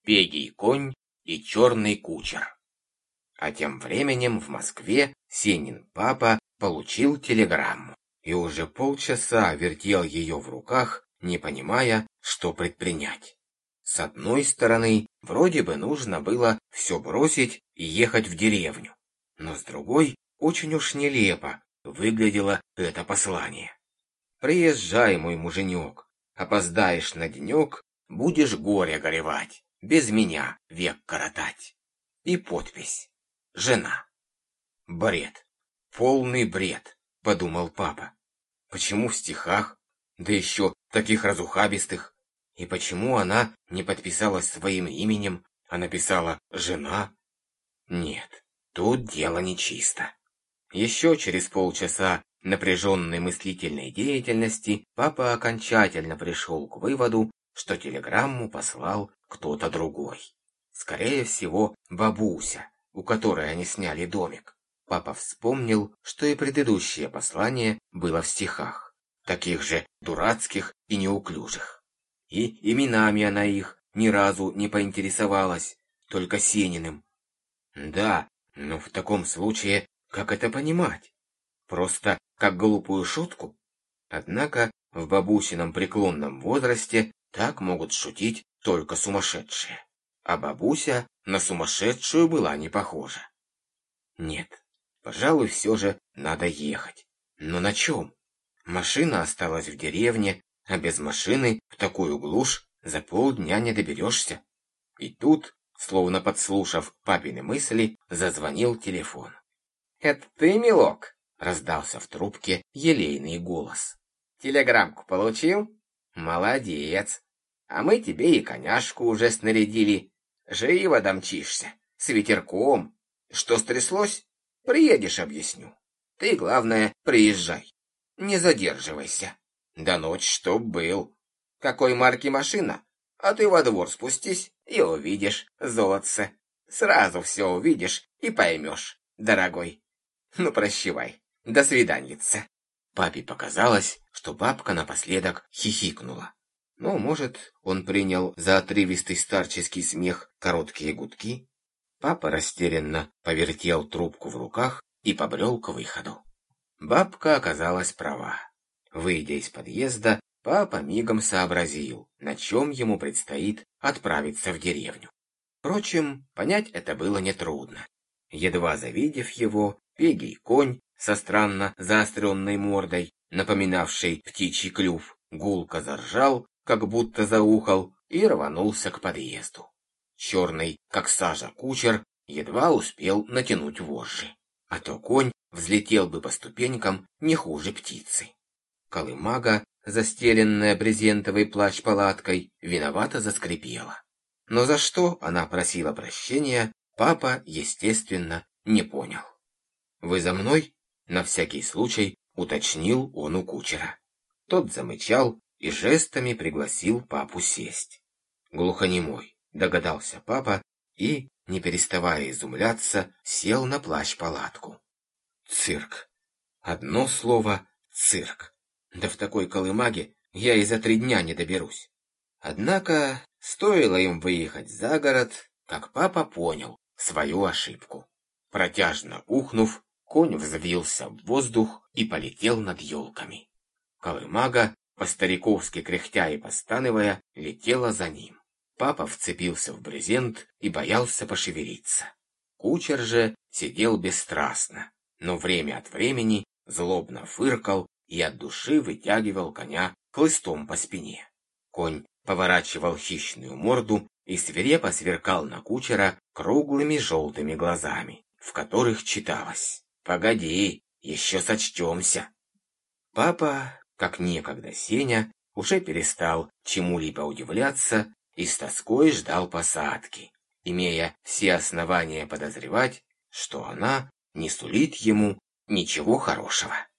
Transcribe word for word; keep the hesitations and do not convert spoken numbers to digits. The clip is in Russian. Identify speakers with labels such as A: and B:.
A: пегий конь и черный кучер. А тем временем в Москве Сенин папа получил телеграмму и уже полчаса вертел ее в руках, не понимая, что предпринять. С одной стороны, вроде бы нужно было все бросить и ехать в деревню, но с другой, очень уж нелепо выглядело это послание. «Приезжай, мой муженек, опоздаешь на денек, будешь горе горевать, без меня век коротать». И подпись: «Жена». Бред, полный бред, подумал папа. Почему в стихах, да еще таких разухабистых? И почему она не подписалась своим именем, а написала «жена»? Нет, тут дело нечисто. Еще через полчаса напряженной мыслительной деятельности папа окончательно пришел к выводу, что телеграмму послал кто-то другой. Скорее всего, бабуся, у которой они сняли домик. Папа вспомнил, что и предыдущее послание было в стихах, таких же дурацких и неуклюжих. И именами она их ни разу не поинтересовалась, только Сениным. Да, но в таком случае, как это понимать? Просто как глупую шутку? Однако в бабусином преклонном возрасте так могут шутить только сумасшедшие. А бабуся на сумасшедшую была не похожа. Нет, пожалуй, все же надо ехать. Но на чем? Машина осталась в деревне, а без машины в такую глушь за полдня не доберешься. И тут, словно подслушав папины мысли, зазвонил телефон. «Это ты, милок?» — раздался в трубке елейный голос. «Телеграммку получил? Молодец. А мы тебе и коняшку уже снарядили. Живо домчишься, с ветерком. Что стряслось? Приедешь, объясню. Ты, главное, приезжай. Не задерживайся. До ночи чтоб был. Какой марки машина? А ты во двор спустись и увидишь, золотце. Сразу все увидишь и поймешь, дорогой. Ну, прощавай. До свиданьица». Папе показалось, что бабка напоследок хихикнула. Но, может, он принял за отрывистый старческий смех короткие гудки. Папа растерянно повертел трубку в руках и побрел к выходу. Бабка оказалась права. Выйдя из подъезда, папа мигом сообразил, на чем ему предстоит отправиться в деревню. Впрочем, понять это было нетрудно. Едва завидев его, пегий конь со странно заостренной мордой, напоминавшей птичий клюв, гулко заржал, как будто заухал, и рванулся к подъезду. Черный, как сажа, кучер едва успел натянуть вожжи, а то конь взлетел бы по ступенькам не хуже птицы. Колымага, застеленная брезентовой плащ-палаткой, виновато заскрипела. Но за что она просила прощения, папа, естественно, не понял. «Вы за мной?» — на всякий случай уточнил он у кучера. Тот замычал и жестами пригласил папу сесть. Глухонемой, догадался папа и, не переставая изумляться, сел на плащ-палатку. Цирк. Одно слово — цирк. Да в такой колымаге я и за три дня не доберусь. Однако, стоило им выехать за город, как папа понял свою ошибку. Протяжно ухнув, конь взвился в воздух и полетел над елками. Колымага, по-стариковски кряхтя и постанывая, летела за ним. Папа вцепился в брезент и боялся пошевелиться. Кучер же сидел бесстрастно, но время от времени злобно фыркал и от души вытягивал коня хлыстом по спине. Конь поворачивал хищную морду и свирепо сверкал на кучера круглыми желтыми глазами, в которых читалось: «Погоди, еще сочтемся». Папа, как некогда Сеня, уже перестал чему-либо удивляться и с тоской ждал посадки, имея все основания подозревать, что она не сулит ему ничего хорошего.